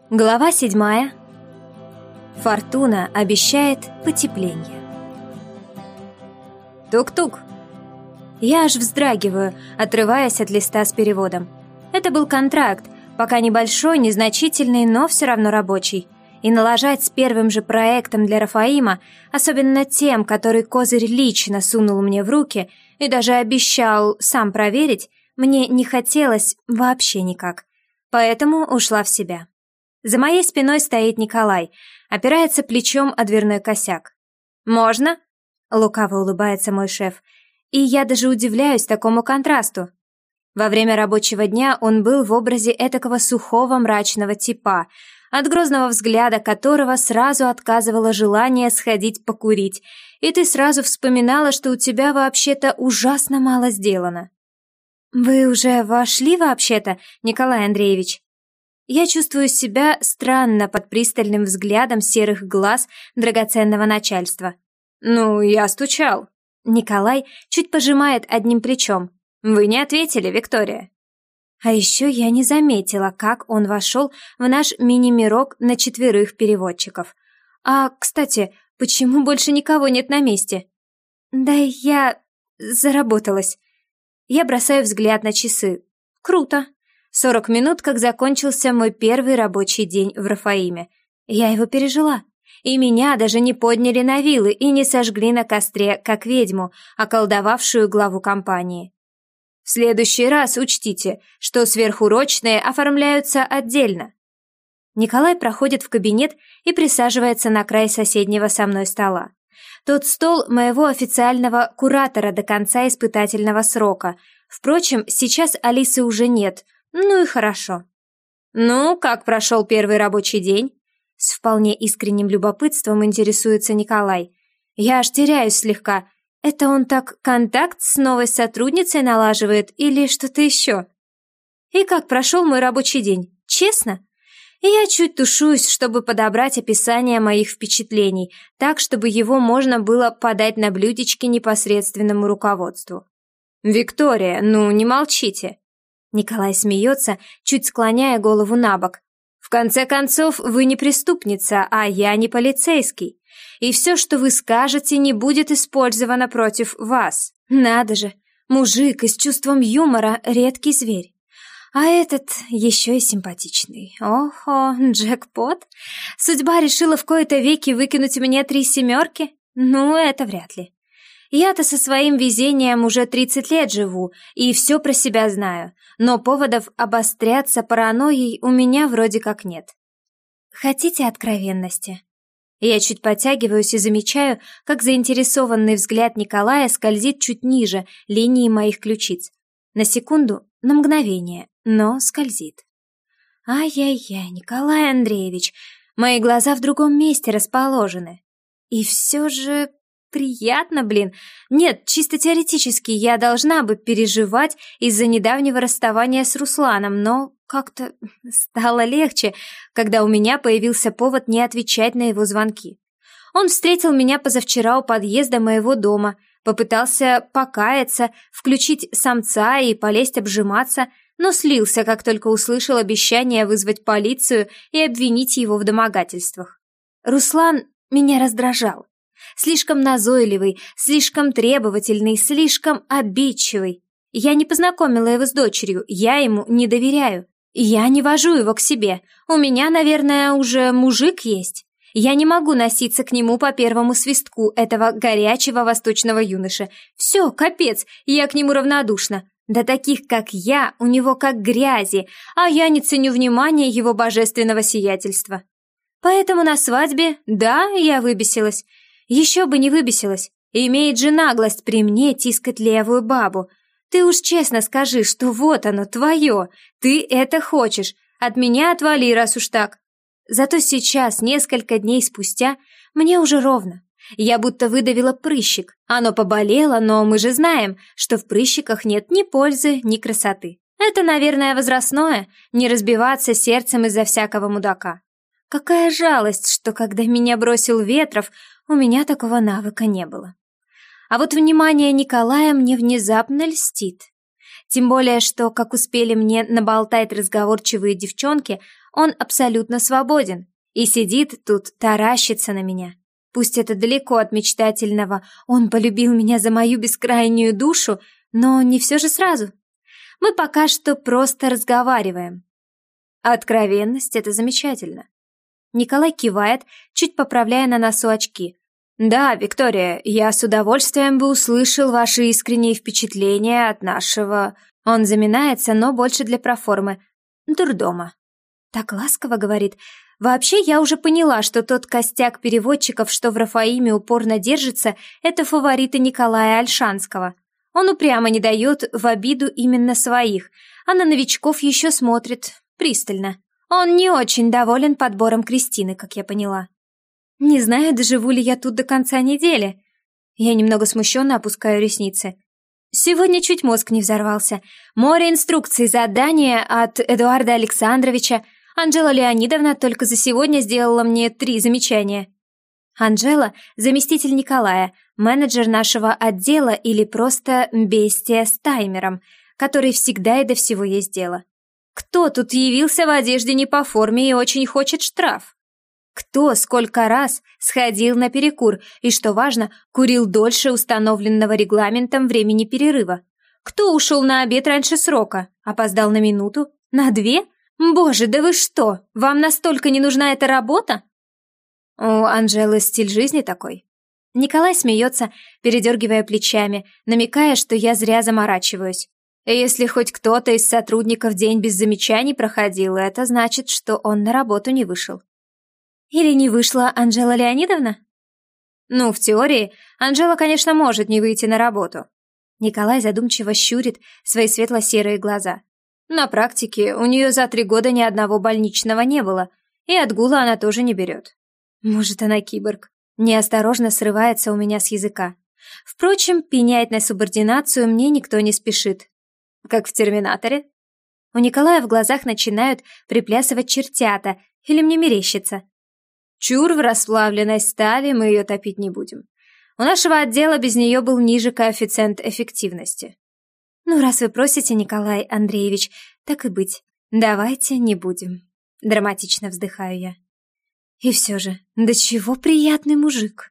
Глава 7. Фортуна обещает потепление. Тук-тук. Я аж вздрагиваю, отрываясь от листа с переводом. Это был контракт, пока небольшой, незначительный, но все равно рабочий. И налажать с первым же проектом для Рафаима, особенно тем, который Козырь лично сунул мне в руки и даже обещал сам проверить, мне не хотелось вообще никак. Поэтому ушла в себя. За моей спиной стоит Николай, опирается плечом о дверной косяк. «Можно?» — лукаво улыбается мой шеф. И я даже удивляюсь такому контрасту. Во время рабочего дня он был в образе этакого сухого мрачного типа, от грозного взгляда которого сразу отказывало желание сходить покурить, и ты сразу вспоминала, что у тебя вообще-то ужасно мало сделано. «Вы уже вошли вообще-то, Николай Андреевич?» Я чувствую себя странно под пристальным взглядом серых глаз драгоценного начальства. «Ну, я стучал». Николай чуть пожимает одним плечом. «Вы не ответили, Виктория». А еще я не заметила, как он вошел в наш мини-мирок на 4 переводчиков. А, кстати, почему больше никого нет на месте? Да я заработалась. Я бросаю взгляд на часы. Круто. 40 минут, как закончился мой первый рабочий день в Рафаиме. Я его пережила. И меня даже не подняли на вилы и не сожгли на костре, как ведьму, околдовавшую главу компании. В следующий раз учтите, что сверхурочные оформляются отдельно. Николай проходит в кабинет и присаживается на край соседнего со мной стола. Тот стол моего официального куратора до конца испытательного срока. Впрочем, сейчас Алисы уже нет. Ну и хорошо. «Ну, как прошел первый рабочий день?» С вполне искренним любопытством интересуется Николай. Я аж теряюсь слегка. Это он так контакт с новой сотрудницей налаживает или что-то еще? И как прошел мой рабочий день? Честно? И я чуть тушуюсь, чтобы подобрать описание моих впечатлений, так, чтобы его можно было подать на блюдечке непосредственному руководству. «Виктория, ну не молчите!» Николай смеется, чуть склоняя голову на бок. «В конце концов, вы не преступница, а я не полицейский. И все, что вы скажете, не будет использовано против вас. Надо же, мужик и с чувством юмора редкий зверь. А этот еще и симпатичный. Охо, джекпот. Судьба решила в кои-то веки выкинуть мне 3 семерки? Ну, это вряд ли. Я-то со своим везением уже 30 лет живу и все про себя знаю, но поводов обостряться паранойей у меня вроде как нет. Хотите откровенности?» Я чуть подтягиваюсь и замечаю, как заинтересованный взгляд Николая скользит чуть ниже линии моих ключиц. На секунду, на мгновение, но скользит. Ай-яй-яй, Николай Андреевич, мои глаза в другом месте расположены. И все же приятно, блин. Нет, чисто теоретически я должна бы переживать из-за недавнего расставания с Русланом, но как-то стало легче, когда у меня появился повод не отвечать на его звонки. Он встретил меня позавчера у подъезда моего дома, попытался покаяться, включить самца и полезть обжиматься, но слился, как только услышал обещание вызвать полицию и обвинить его в домогательствах. Руслан меня раздражал. Слишком назойливый, слишком требовательный, слишком обидчивый. Я не познакомила его с дочерью, я ему не доверяю. Я не вожу его к себе. У меня, наверное, уже мужик есть. Я не могу носиться к нему по первому свистку этого горячего восточного юноши. Все, капец, я к нему равнодушна. Да таких, как я, у него как грязи, а я не ценю внимания его божественного сиятельства. Поэтому на свадьбе, да, я выбесилась. Еще бы не выбесилась. Имеет же наглость при мне тискать левую бабу. Ты уж честно скажи, что вот оно, твое. Ты это хочешь. От меня отвали, раз уж так. Зато сейчас, несколько дней спустя, мне уже ровно. Я будто выдавила прыщик. Оно поболело, но мы же знаем, что в прыщиках нет ни пользы, ни красоты. Это, наверное, возрастное, не разбиваться сердцем из-за всякого мудака. Какая жалость, что когда меня бросил Ветров, у меня такого навыка не было. А вот внимание Николая мне внезапно льстит. Тем более, что, как успели мне наболтать разговорчивые девчонки, он абсолютно свободен и сидит тут, таращится на меня. Пусть это далеко от мечтательного, он полюбил меня за мою бескрайнюю душу, но не все же сразу. Мы пока что просто разговариваем. Откровенность — это замечательно. Николай кивает, чуть поправляя на носу очки. «Да, Виктория, я с удовольствием бы услышал ваши искренние впечатления от нашего...» Он заминается, но больше для проформы. «Дурдома». Так ласково говорит. Вообще, я уже поняла, что тот костяк переводчиков, что в Рафаиме упорно держится, это фавориты Николая Ольшанского. Он упрямо не дает в обиду именно своих, а на новичков еще смотрит пристально. Он не очень доволен подбором Кристины, как я поняла. Не знаю, доживу ли я тут до конца недели. Я немного смущенно опускаю ресницы. Сегодня чуть мозг не взорвался. Море инструкций, задания от Эдуарда Александровича. Анжела Леонидовна только за сегодня сделала мне 3 замечания. Анжела — заместитель Николая, менеджер нашего отдела или просто бестия с таймером, который всегда и до всего есть дело. Кто тут явился в одежде не по форме и очень хочет штраф? Кто сколько раз сходил на перекур и, что важно, курил дольше установленного регламентом времени перерыва? Кто ушел на обед раньше срока, опоздал на минуту, на 2? Боже, да вы что, вам настолько не нужна эта работа? У Анжелы стиль жизни такой. Николай смеется, передергивая плечами, намекая, что я зря заморачиваюсь. Если хоть кто-то из сотрудников день без замечаний проходил, это значит, что он на работу не вышел. Или не вышла Анжела Леонидовна? Ну, в теории, Анжела, конечно, может не выйти на работу. Николай задумчиво щурит свои светло-серые глаза. На практике у нее за 3 года ни одного больничного не было, и отгула она тоже не берет. Может, она киборг. Неосторожно срывается у меня с языка. Впрочем, пенять на субординацию мне никто не спешит. Как в «Терминаторе». У Николая в глазах начинают приплясывать чертята, или мне мерещится. Чур в расплавленной стали, мы ее топить не будем. У нашего отдела без нее был ниже коэффициент эффективности. Ну, раз вы просите, Николай Андреевич, так и быть. Давайте не будем. Драматично вздыхаю я. И все же, до чего приятный мужик.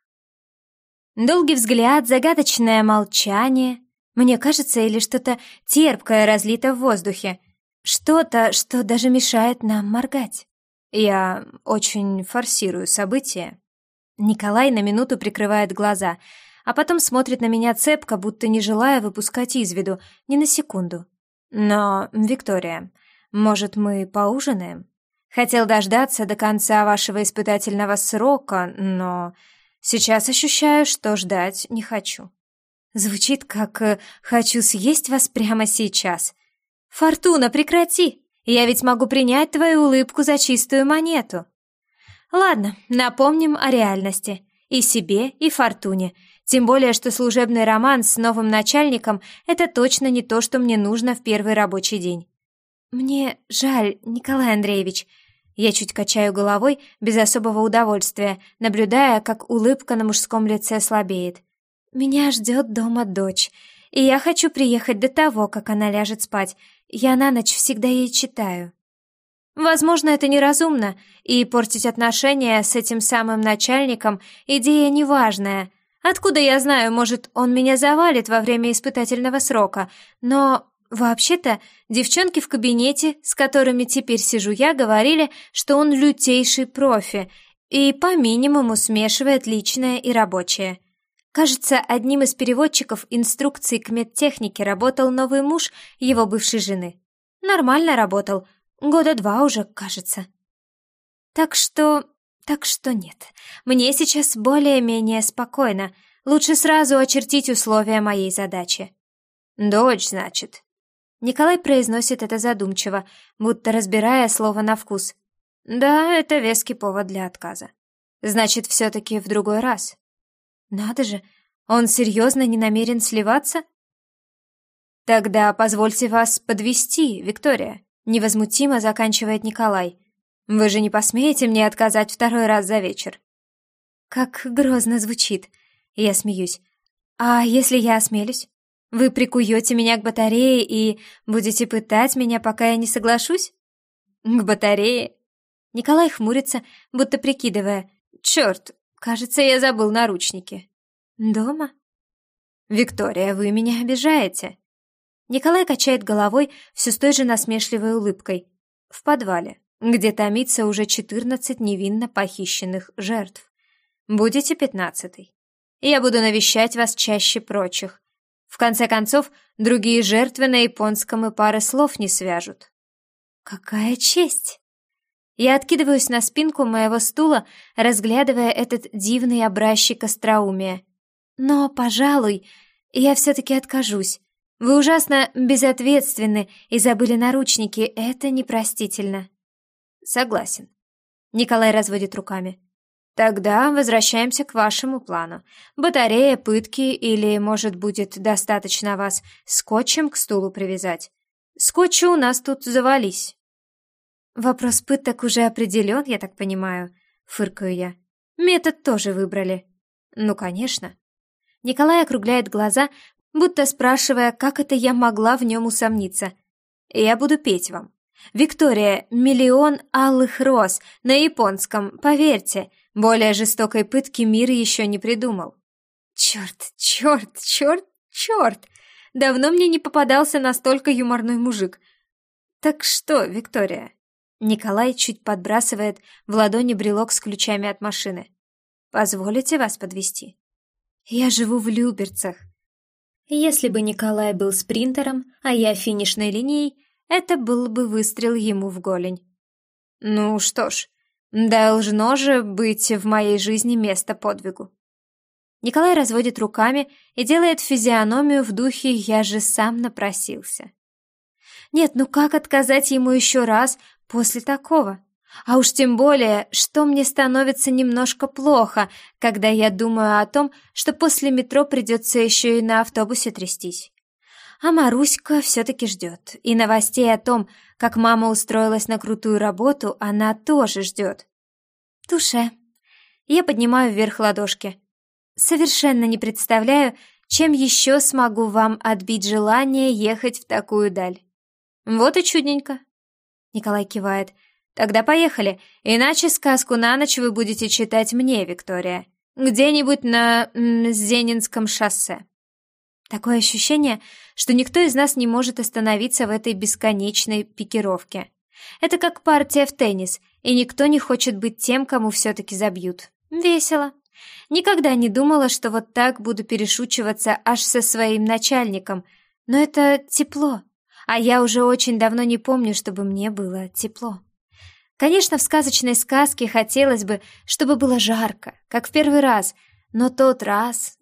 Долгий взгляд, загадочное молчание. Мне кажется, или что-то терпкое разлито в воздухе. Что-то, что даже мешает нам моргать. Я очень форсирую события. Николай на минуту прикрывает глаза, а потом смотрит на меня цепко, будто не желая выпускать из виду, ни на секунду. Но, Виктория, может, мы поужинаем? Хотел дождаться до конца вашего испытательного срока, но сейчас ощущаю, что ждать не хочу. Звучит как «хочу съесть вас прямо сейчас». «Фортуна, прекрати! Я ведь могу принять твою улыбку за чистую монету». Ладно, напомним о реальности. И себе, и Фортуне. Тем более, что служебный роман с новым начальником — это точно не то, что мне нужно в первый рабочий день. Мне жаль, Николай Андреевич. Я чуть качаю головой без особого удовольствия, наблюдая, как улыбка на мужском лице слабеет. Меня ждет дома дочь, и я хочу приехать до того, как она ляжет спать. Я на ночь всегда ей читаю. Возможно, это неразумно, и портить отношения с этим самым начальником — идея неважная. Откуда я знаю, может, он меня завалит во время испытательного срока, но... Вообще-то, девчонки в кабинете, с которыми теперь сижу я, говорили, что он лютейший профи и по минимуму смешивает личное и рабочее. Кажется, одним из переводчиков инструкций к медтехнике работал новый муж его бывшей жены. Нормально работал, 2 года уже, кажется. Так что нет, мне сейчас более-менее спокойно. Лучше сразу очертить условия моей задачи. «Дочь, значит». Николай произносит это задумчиво, будто разбирая слово на вкус. Да, это веский повод для отказа. Значит, все-таки в другой раз. Надо же, он серьезно не намерен сливаться? Тогда позвольте вас подвести, Виктория. Невозмутимо заканчивает Николай. Вы же не посмеете мне отказать 2 раз за вечер? Как грозно звучит. Я смеюсь. А если я осмелюсь? Вы прикуете меня к батарее и будете пытать меня, пока я не соглашусь? К батарее? Николай хмурится, будто прикидывая. Черт, кажется, я забыл наручники. Дома? Виктория, вы меня обижаете. Николай качает головой все с той же насмешливой улыбкой. В подвале, где томится уже 14 невинно похищенных жертв. Будете 15-й. Я буду навещать вас чаще прочих. В конце концов, другие жертвы на японском и пары слов не свяжут. Какая честь! Я откидываюсь на спинку моего стула, разглядывая этот дивный образчик остроумия. Но, пожалуй, я все-таки откажусь. Вы ужасно безответственны и забыли наручники. Это непростительно. Согласен. Николай разводит руками. Тогда возвращаемся к вашему плану. Батарея, пытки или, может, будет достаточно вас скотчем к стулу привязать? Скотча у нас тут завались. Вопрос пыток уже определен, я так понимаю, фыркаю я. Метод тоже выбрали. Ну, конечно. Николай округляет глаза, будто спрашивая, как это я могла в нем усомниться. Я буду петь вам. Виктория, миллион алых роз на японском, поверьте, более жестокой пытки мир еще не придумал. Черт, черт, черт, черт! Давно мне не попадался настолько юморной мужик. Так что, Виктория? Николай чуть подбрасывает в ладони брелок с ключами от машины. Позволите вас подвезти? Я живу в Люберцах. Если бы Николай был спринтером, а я финишной линией, это был бы выстрел ему в голень. Ну что ж, должно же быть в моей жизни место подвигу. Николай разводит руками и делает физиономию в духе «я же сам напросился». Нет, ну как отказать ему еще раз после такого? А уж тем более, что мне становится немножко плохо, когда я думаю о том, что после метро придется еще и на автобусе трястись. А Маруська все-таки ждет, и новостей о том, как мама устроилась на крутую работу, она тоже ждет. Туше. Я поднимаю вверх ладошки. Совершенно не представляю, чем еще смогу вам отбить желание ехать в такую даль. Вот и чудненько. Николай кивает. Тогда поехали, иначе сказку на ночь вы будете читать мне, Виктория. Где-нибудь на Зенинском шоссе. Такое ощущение, что никто из нас не может остановиться в этой бесконечной пикировке. Это как партия в теннис, и никто не хочет быть тем, кому все-таки забьют. Весело. Никогда не думала, что вот так буду перешучиваться аж со своим начальником. Но это тепло. А я уже очень давно не помню, чтобы мне было тепло. Конечно, в сказочной сказке хотелось бы, чтобы было жарко, как в первый раз, но тот раз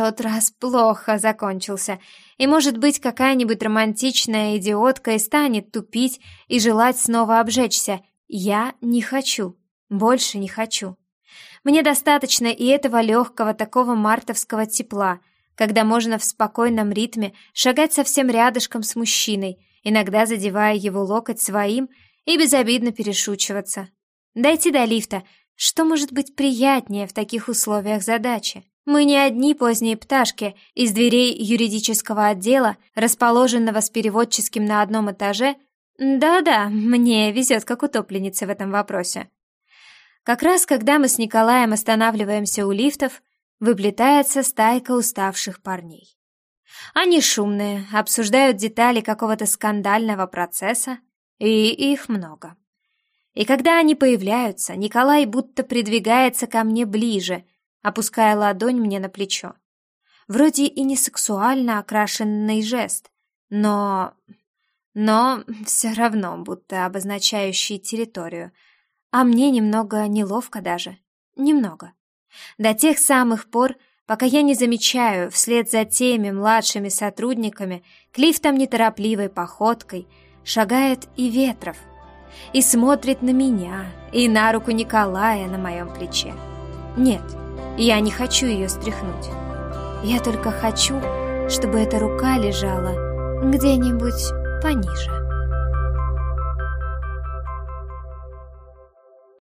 плохо закончился, и, может быть, какая-нибудь романтичная идиотка и станет тупить и желать снова обжечься. Я не хочу, больше не хочу. Мне достаточно и этого легкого такого мартовского тепла, когда можно в спокойном ритме шагать совсем рядышком с мужчиной, иногда задевая его локоть своим, и безобидно перешучиваться. Дойти до лифта. Что может быть приятнее в таких условиях задачи? Мы не одни поздние пташки из дверей юридического отдела, расположенного с переводческим на одном этаже. Да-да, мне везет как утопленнице в этом вопросе. Как раз когда мы с Николаем останавливаемся у лифтов, выплетается стайка уставших парней. Они шумные, обсуждают детали какого-то скандального процесса, и их много. И когда они появляются, Николай будто придвигается ко мне ближе, опуская ладонь мне на плечо. Вроде и не сексуально окрашенный жест, но все равно будто обозначающий территорию. А мне немного неловко даже. Немного. До тех самых пор, пока я не замечаю вслед за теми младшими сотрудниками к лифтам неторопливой походкой шагает и Ветров, и смотрит на меня, и на руку Николая на моем плече. Нет, я не хочу ее стряхнуть. Я только хочу, чтобы эта рука лежала где-нибудь пониже.